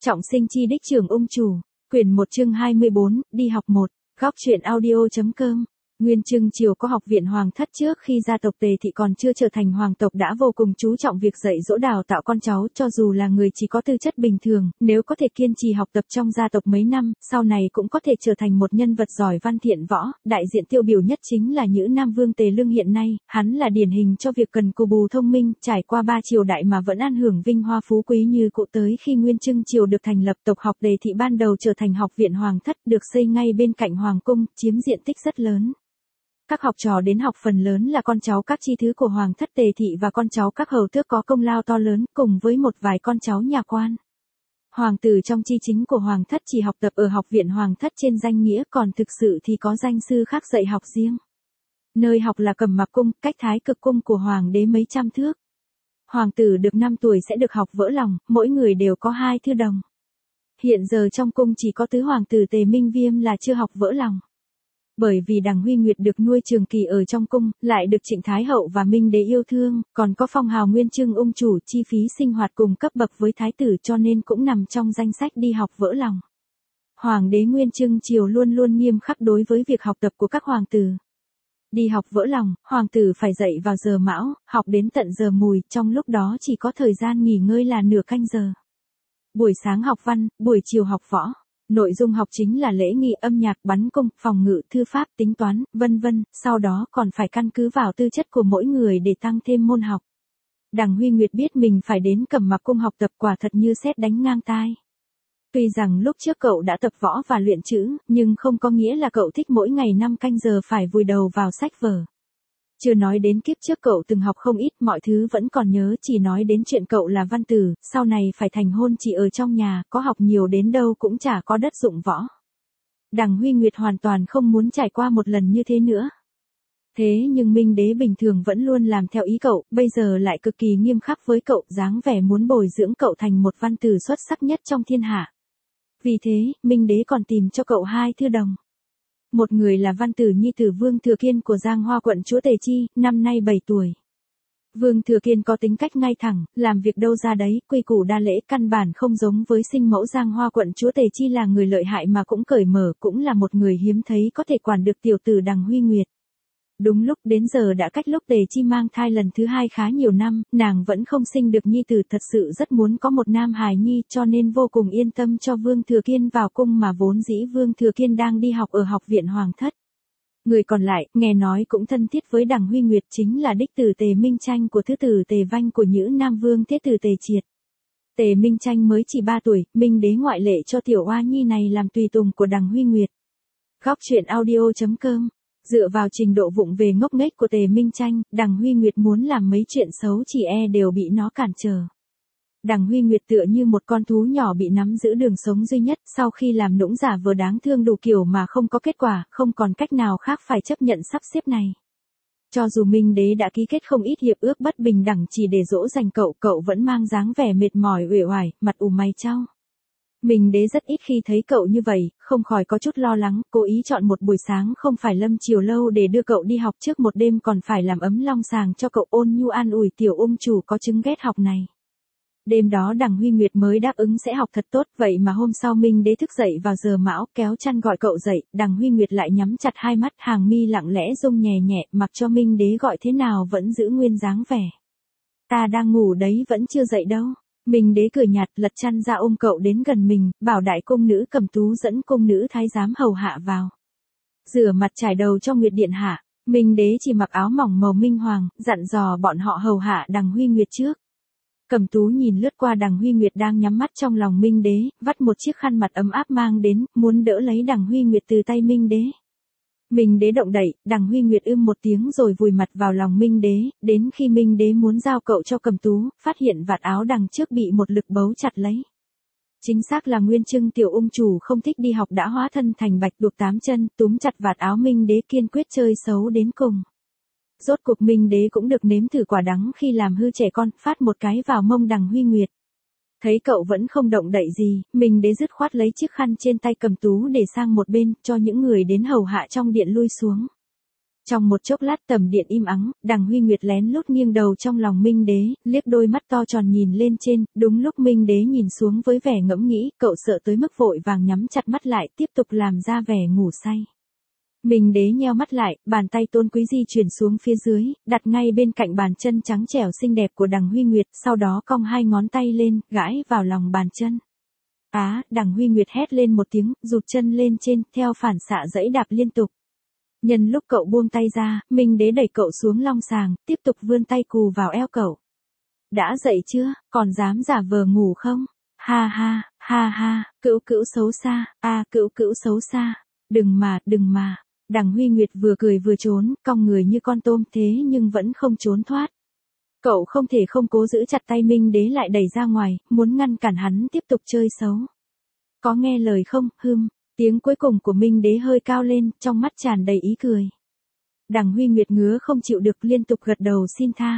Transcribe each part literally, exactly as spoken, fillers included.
Trọng sinh chi đích trưởng ung chủ, quyển một chương hai mươi bốn, đi học một, góc truyện audio.com. Nguyên Trưng Triều có học viện hoàng thất trước khi gia tộc Tề Thị còn chưa trở thành hoàng tộc đã vô cùng chú trọng việc dạy dỗ đào tạo con cháu, cho dù là người chỉ có tư chất bình thường, nếu có thể kiên trì học tập trong gia tộc mấy năm, sau này cũng có thể trở thành một nhân vật giỏi văn thiện võ. Đại diện tiêu biểu nhất chính là Nhữ Nam Vương Tề Lương hiện nay, hắn là điển hình cho việc cần cù bù thông minh, trải qua ba triều đại mà vẫn an hưởng vinh hoa phú quý như cũ. Tới khi Nguyên Trưng Triều được thành lập, tộc học Tề Thị ban đầu trở thành học viện hoàng thất, được xây ngay bên cạnh hoàng cung, chiếm diện tích rất lớn. Các học trò đến học phần lớn là con cháu các chi thứ của hoàng thất Tề Thị và con cháu các hầu tước có công lao to lớn, cùng với một vài con cháu nhà quan. Hoàng tử trong chi chính của hoàng thất chỉ học tập ở học viện hoàng thất trên danh nghĩa, còn thực sự thì có danh sư khác dạy học riêng. Nơi học là Cẩm Mặc cung, cách Thái Cực cung của hoàng đế mấy trăm thước. Hoàng tử được năm tuổi sẽ được học vỡ lòng, mỗi người đều có hai thư đồng. Hiện giờ trong cung chỉ có tứ hoàng tử Tề Minh Viêm là chưa học vỡ lòng. Bởi vì Đằng Huy Nguyệt được nuôi trường kỳ ở trong cung, lại được Trịnh Thái Hậu và Minh Đế yêu thương, còn có phong hào Nguyên Trưng ung chủ, chi phí sinh hoạt cùng cấp bậc với thái tử, cho nên cũng nằm trong danh sách đi học vỡ lòng. Hoàng đế Nguyên Trưng Triều luôn luôn nghiêm khắc đối với việc học tập của các hoàng tử. Đi học vỡ lòng, hoàng tử phải dậy vào giờ mão, học đến tận giờ mùi, trong lúc đó chỉ có thời gian nghỉ ngơi là nửa canh giờ. Buổi sáng học văn, buổi chiều học võ. Nội dung học chính là lễ nghi, âm nhạc, bắn cung, phòng ngự, thư pháp, tính toán, vân vân, sau đó còn phải căn cứ vào tư chất của mỗi người để tăng thêm môn học. Đằng Huy Nguyệt biết mình phải đến Cẩm Mặc cung học tập, quả thật như sét đánh ngang tai. Tuy rằng lúc trước cậu đã tập võ và luyện chữ, nhưng không có nghĩa là cậu thích mỗi ngày năm canh giờ phải vùi đầu vào sách vở. Chưa nói đến kiếp trước cậu từng học không ít, mọi thứ vẫn còn nhớ, chỉ nói đến chuyện cậu là văn tử, sau này phải thành hôn chỉ ở trong nhà, có học nhiều đến đâu cũng chả có đất dụng võ. Đằng Huy Nguyệt hoàn toàn không muốn trải qua một lần như thế nữa. Thế nhưng Minh Đế bình thường vẫn luôn làm theo ý cậu, bây giờ lại cực kỳ nghiêm khắc với cậu, dáng vẻ muốn bồi dưỡng cậu thành một văn tử xuất sắc nhất trong thiên hạ. Vì thế, Minh Đế còn tìm cho cậu hai thư đồng. Một người là văn tử nhi tử Vương Thừa Kiên của Giang Hoa quận chúa Tề Chi, năm nay bảy tuổi. Vương Thừa Kiên có tính cách ngay thẳng, làm việc đâu ra đấy, quy củ đa lễ, căn bản không giống với sinh mẫu Giang Hoa quận chúa Tề Chi là người lợi hại mà cũng cởi mở, cũng là một người hiếm thấy có thể quản được tiểu tử Đằng Huy Nguyệt. Đúng lúc đến giờ đã cách lúc Tề Chi mang thai lần thứ hai khá nhiều năm, nàng vẫn không sinh được nhi tử, thật sự rất muốn có một nam hài nhi, cho nên vô cùng yên tâm cho Vương Thừa Kiên vào cung, mà vốn dĩ Vương Thừa Kiên đang đi học ở học viện hoàng thất. Người còn lại, nghe nói cũng thân thiết với Đằng Huy Nguyệt, chính là đích tử Tề Minh Tranh của thứ tử Tề Vanh của Nhữ Nam Vương thế tử Tề Triệt. Tề Minh Tranh mới chỉ ba tuổi, Minh Đế ngoại lệ cho tiểu oa nhi này làm tùy tùng của Đằng Huy Nguyệt. Góc truyện audio.com. Dựa vào trình độ vụng về ngốc nghếch của Tề Minh Tranh, Đằng Huy Nguyệt muốn làm mấy chuyện xấu chỉ e đều bị nó cản trở. Đằng Huy Nguyệt tựa như một con thú nhỏ bị nắm giữ đường sống duy nhất, sau khi làm nũng giả vờ đáng thương đủ kiểu mà không có kết quả, không còn cách nào khác phải chấp nhận sắp xếp này. Cho dù Minh Đế đã ký kết không ít hiệp ước bất bình đẳng chỉ để dỗ dành cậu, cậu vẫn mang dáng vẻ mệt mỏi uể oải, mặt ủ mày chau. Minh Đế rất ít khi thấy cậu như vậy, không khỏi có chút lo lắng, cố ý chọn một buổi sáng không phải lâm chiều lâu để đưa cậu đi học, trước một đêm còn phải làm ấm long sàng cho cậu, ôn nhu an ủi tiểu ung chủ có chứng ghét học này. Đêm đó Đằng Huy Nguyệt mới đáp ứng sẽ học thật tốt, vậy mà hôm sau Minh Đế thức dậy vào giờ mão, kéo chăn gọi cậu dậy, Đằng Huy Nguyệt lại nhắm chặt hai mắt, hàng mi lặng lẽ rung nhẹ nhẹ, mặc cho Minh Đế gọi thế nào vẫn giữ nguyên dáng vẻ. Ta đang ngủ đấy, vẫn chưa dậy đâu. Minh Đế cười nhạt, lật chăn ra ôm cậu đến gần mình, bảo đại cung nữ Cẩm Tú dẫn cung nữ thái giám hầu hạ vào. Rửa mặt trải đầu cho Nguyệt điện hạ. Minh Đế chỉ mặc áo mỏng màu minh hoàng, dặn dò bọn họ hầu hạ Đằng Huy Nguyệt trước. Cẩm Tú nhìn lướt qua Đằng Huy Nguyệt đang nhắm mắt trong lòng Minh Đế, vắt một chiếc khăn mặt ấm áp mang đến, muốn đỡ lấy Đằng Huy Nguyệt từ tay Minh Đế. Minh Đế động đậy, Đằng Huy Nguyệt ưm một tiếng rồi vùi mặt vào lòng Minh Đế, đến khi Minh Đế muốn giao cậu cho Cẩm Tú, phát hiện vạt áo đằng trước bị một lực bấu chặt lấy. Chính xác là Nguyên Trưng tiểu ung chủ không thích đi học đã hóa thân thành bạch tuộc tám chân, túm chặt vạt áo Minh Đế, kiên quyết chơi xấu đến cùng. Rốt cuộc Minh Đế cũng được nếm thử quả đắng khi làm hư trẻ con, phát một cái vào mông Đằng Huy Nguyệt. Thấy cậu vẫn không động đậy gì, Minh Đế dứt khoát lấy chiếc khăn trên tay Cẩm Tú để sang một bên, cho những người đến hầu hạ trong điện lui xuống. Trong một chốc lát tầm điện im ắng, Đằng Huy Nguyệt lén lút nghiêng đầu trong lòng Minh Đế, liếc đôi mắt to tròn nhìn lên trên, đúng lúc Minh Đế nhìn xuống với vẻ ngẫm nghĩ, cậu sợ tới mức vội vàng nhắm chặt mắt lại, tiếp tục làm ra vẻ ngủ say. Minh Đế nheo mắt lại, bàn tay tôn quý di chuyển xuống phía dưới, đặt ngay bên cạnh bàn chân trắng trẻo xinh đẹp của Đằng Huy Nguyệt, sau đó cong hai ngón tay lên, gãi vào lòng bàn chân. Á, Đằng Huy Nguyệt hét lên một tiếng, rụt chân lên trên, theo phản xạ giẫy đạp liên tục. Nhân lúc cậu buông tay ra, Minh Đế đẩy cậu xuống long sàng, tiếp tục vươn tay cù vào eo cậu. Đã dậy chưa, còn dám giả vờ ngủ không? Ha ha, ha ha, cữu cữu xấu xa, a à, cữu cữu xấu xa. Đừng mà, đừng mà. Đằng Huy Nguyệt vừa cười vừa trốn, cong người như con tôm thế nhưng vẫn không trốn thoát. Cậu không thể không cố giữ chặt tay Minh Đế lại đẩy ra ngoài, muốn ngăn cản hắn tiếp tục chơi xấu. Có nghe lời không, hưm, tiếng cuối cùng của Minh Đế hơi cao lên, trong mắt tràn đầy ý cười. Đằng Huy Nguyệt ngứa không chịu được liên tục gật đầu xin tha.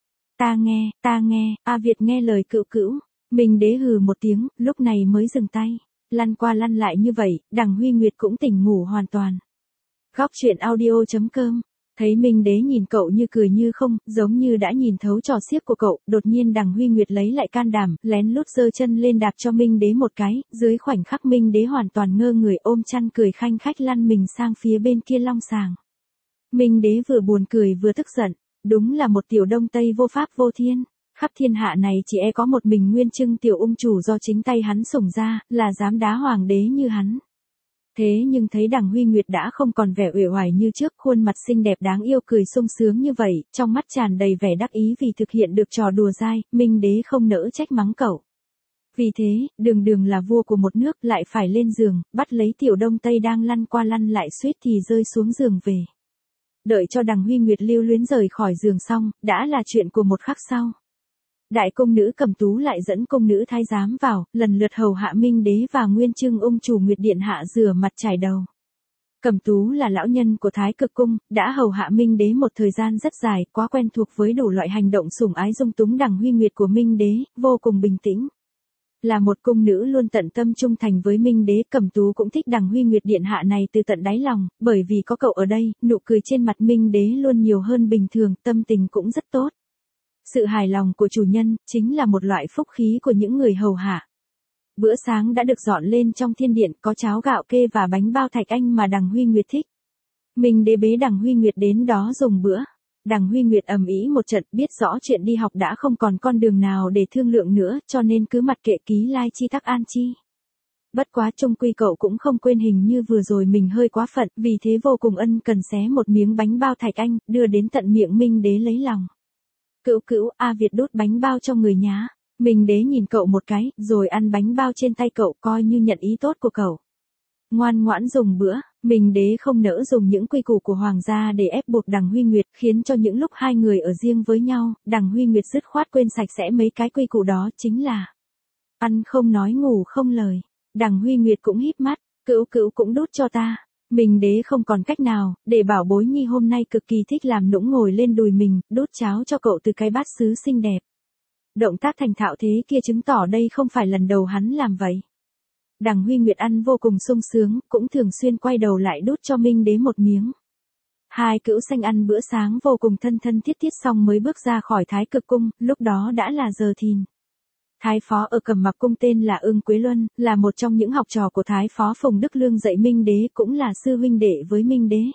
Ta nghe, ta nghe, A Việt nghe lời cữu cữu. Minh Đế hừ một tiếng, lúc này mới dừng tay. Lăn qua lăn lại như vậy, Đằng Huy Nguyệt cũng tỉnh ngủ hoàn toàn. Góc truyện audio chấm com. Thấy Minh Đế nhìn cậu như cười như không, giống như đã nhìn thấu trò xiếc của cậu, đột nhiên Đằng Huy Nguyệt lấy lại can đảm, lén lút giơ chân lên đạp cho Minh Đế một cái, dưới khoảnh khắc Minh Đế hoàn toàn ngơ người ôm chăn cười khanh khách lăn mình sang phía bên kia long sàng. Minh Đế vừa buồn cười vừa tức giận, đúng là một tiểu đông tây vô pháp vô thiên, khắp thiên hạ này chỉ e có một mình Nguyên Trưng tiểu ung chủ do chính tay hắn sủng ra, là dám đá hoàng đế như hắn. Thế nhưng thấy Đằng Huy Nguyệt đã không còn vẻ uể oải như trước, khuôn mặt xinh đẹp đáng yêu cười sung sướng như vậy, trong mắt tràn đầy vẻ đắc ý vì thực hiện được trò đùa dai, Minh Đế không nỡ trách mắng cậu. Vì thế, đường đường là vua của một nước lại phải lên giường, bắt lấy tiểu đông tây đang lăn qua lăn lại suýt thì rơi xuống giường về. Đợi cho Đằng Huy Nguyệt lưu luyến rời khỏi giường xong, đã là chuyện của một khắc sau. Đại công nữ Cẩm Tú lại dẫn công nữ thái giám vào, lần lượt hầu hạ Minh Đế và Nguyên Trưng ung chủ Nguyệt điện hạ rửa mặt chải đầu. Cẩm Tú là lão nhân của Thái Cực cung, đã hầu hạ Minh Đế một thời gian rất dài, quá quen thuộc với đủ loại hành động sủng ái dung túng Đằng Huy Nguyệt của Minh Đế, vô cùng bình tĩnh. Là một cung nữ luôn tận tâm trung thành với Minh Đế, Cẩm Tú cũng thích Đằng Huy Nguyệt điện hạ này từ tận đáy lòng, bởi vì có cậu ở đây, nụ cười trên mặt Minh Đế luôn nhiều hơn bình thường, tâm tình cũng rất tốt. Sự hài lòng của chủ nhân, chính là một loại phúc khí của những người hầu hạ. Bữa sáng đã được dọn lên trong thiên điện, có cháo gạo kê và bánh bao thạch anh mà Đằng Huy Nguyệt thích. Minh Đế bế Đằng Huy Nguyệt đến đó dùng bữa. Đằng Huy Nguyệt ầm ĩ một trận, biết rõ chuyện đi học đã không còn con đường nào để thương lượng nữa, cho nên cứ mặc kệ Ký Lai Chi Tắc An Chi. Bất quá chung quy cậu cũng không quên hình như vừa rồi mình hơi quá phận, vì thế vô cùng ân cần xé một miếng bánh bao thạch anh, đưa đến tận miệng Minh Đế lấy lòng. Cữu cữu, A Việt đút bánh bao cho người nhá. Minh Đế nhìn cậu một cái, rồi ăn bánh bao trên tay cậu, coi như nhận ý tốt của cậu. Ngoan ngoãn dùng bữa, Minh Đế không nỡ dùng những quy củ của hoàng gia để ép buộc Đằng Huy Nguyệt, khiến cho những lúc hai người ở riêng với nhau, Đằng Huy Nguyệt dứt khoát quên sạch sẽ mấy cái quy củ đó, chính là ăn không nói ngủ không lời. Đằng Huy Nguyệt cũng híp mắt, cữu cữu cũng đút cho ta. Minh Đế không còn cách nào, để bảo bối nhi hôm nay cực kỳ thích làm nũng ngồi lên đùi mình, đút cháo cho cậu từ cái bát sứ xinh đẹp. Động tác thành thạo thế kia chứng tỏ đây không phải lần đầu hắn làm vậy. Đằng Huy Nguyệt ăn vô cùng sung sướng, cũng thường xuyên quay đầu lại đút cho Minh Đế một miếng. Hai cữu xanh ăn bữa sáng vô cùng thân thân thiết thiết xong mới bước ra khỏi Thái Cực cung, lúc đó đã là giờ thìn. Thái phó ở Cẩm Mặc cung tên là Ưng Quế Luân, là một trong những học trò của Thái phó Phùng Đức Lương dạy Minh Đế, cũng là sư huynh đệ với Minh Đế.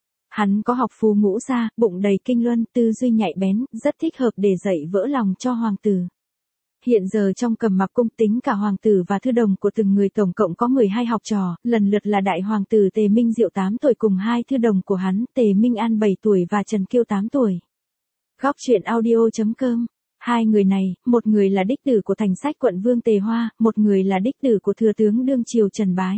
Hắn có học phù ngũ gia, bụng đầy kinh luân, tư duy nhạy bén, rất thích hợp để dạy vỡ lòng cho hoàng tử. Hiện giờ trong Cẩm Mặc cung tính cả hoàng tử và thư đồng của từng người tổng cộng có mười hai học trò, lần lượt là đại hoàng tử Tề Minh Diệu tám tuổi cùng hai thư đồng của hắn, Tề Minh An bảy tuổi và Trần Kiêu tám tuổi. Góc truyện audio chấm com. Hai người này, một người là đích tử của thành sách quận Vương Tề Hoa, một người là đích tử của thừa tướng đương triều Trần Bái.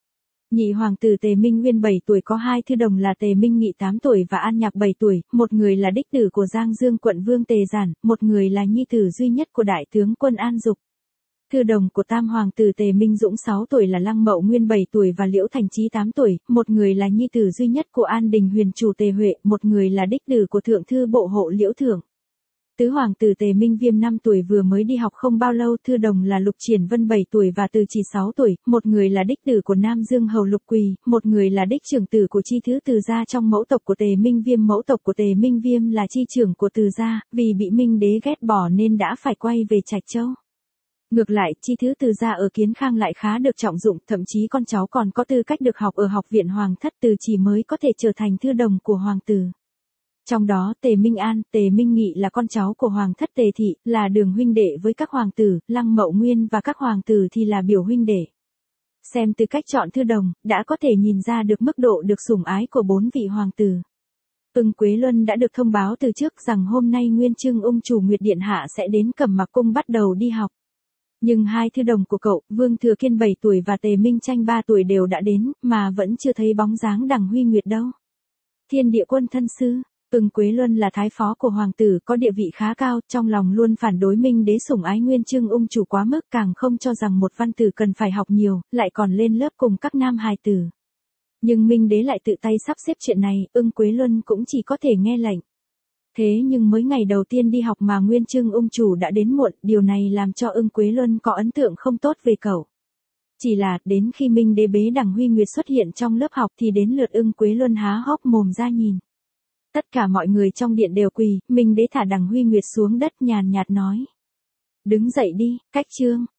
Nhị hoàng tử Tề Minh Nguyên bảy tuổi có hai thư đồng là Tề Minh Nghị tám tuổi và An Nhạc bảy tuổi, một người là đích tử của Giang Dương quận Vương Tề Giản, một người là nhi tử duy nhất của đại tướng quân An Dục. Thư đồng của tam hoàng tử Tề Minh Dũng sáu tuổi là Lăng Mậu Nguyên bảy tuổi và Liễu Thành Chí tám tuổi, một người là nhi tử duy nhất của An Đình Huyền chủ Tề Huệ, một người là đích tử của thượng thư bộ hộ Liễu Thưởng. Tứ hoàng tử Tề Minh Viêm năm tuổi vừa mới đi học không bao lâu, thư đồng là Lục Triển Vân bảy tuổi và Từ Chỉ sáu tuổi, một người là đích tử của Nam Dương hầu Lục Quỳ, một người là đích trưởng tử của chi thứ Từ gia trong mẫu tộc của Tề Minh Viêm. Mẫu tộc của Tề Minh Viêm là chi trưởng của Từ gia, vì bị Minh đế ghét bỏ nên đã phải quay về Trạch Châu. Ngược lại, chi thứ Từ gia ở Kiến Khang lại khá được trọng dụng, thậm chí con cháu còn có tư cách được học ở học viện Hoàng thất, Từ Chỉ mới có thể trở thành thư đồng của hoàng tử. Trong đó Tề Minh An, Tề Minh Nghị là con cháu của Hoàng thất Tề Thị, là đường huynh đệ với các hoàng tử, Lăng Mậu Nguyên và các hoàng tử thì là biểu huynh đệ. Xem từ cách chọn thư đồng, đã có thể nhìn ra được mức độ được sủng ái của bốn vị hoàng tử. Ưng Quế Luân đã được thông báo từ trước rằng hôm nay Nguyên Chương ung chủ Nguyệt Điện Hạ sẽ đến Cẩm Mặc Cung bắt đầu đi học. Nhưng hai thư đồng của cậu, Vương Thừa Kiên bảy tuổi và Tề Minh Tranh ba tuổi đều đã đến, mà vẫn chưa thấy bóng dáng Đằng Huy Nguyệt đâu. Thiên Địa Quân thân sư. Ưng Quế Luân là thái phó của hoàng tử, có địa vị khá cao, trong lòng luôn phản đối Minh đế sủng ái Nguyên Chương ung chủ quá mức, càng không cho rằng một văn tử cần phải học nhiều, lại còn lên lớp cùng các nam hài tử. Nhưng Minh đế lại tự tay sắp xếp chuyện này, Ưng Quế Luân cũng chỉ có thể nghe lệnh. Thế nhưng mới ngày đầu tiên đi học mà Nguyên Chương ung chủ đã đến muộn, điều này làm cho Ưng Quế Luân có ấn tượng không tốt về cậu. Chỉ là, đến khi Minh đế bế Đằng Huy Nguyệt xuất hiện trong lớp học thì đến lượt Ưng Quế Luân há hốc mồm ra nhìn. Tất cả mọi người trong điện đều quỳ, Minh đế thả Đằng Huy Nguyệt xuống đất nhàn nhạt nói. Đứng dậy đi, cách chương.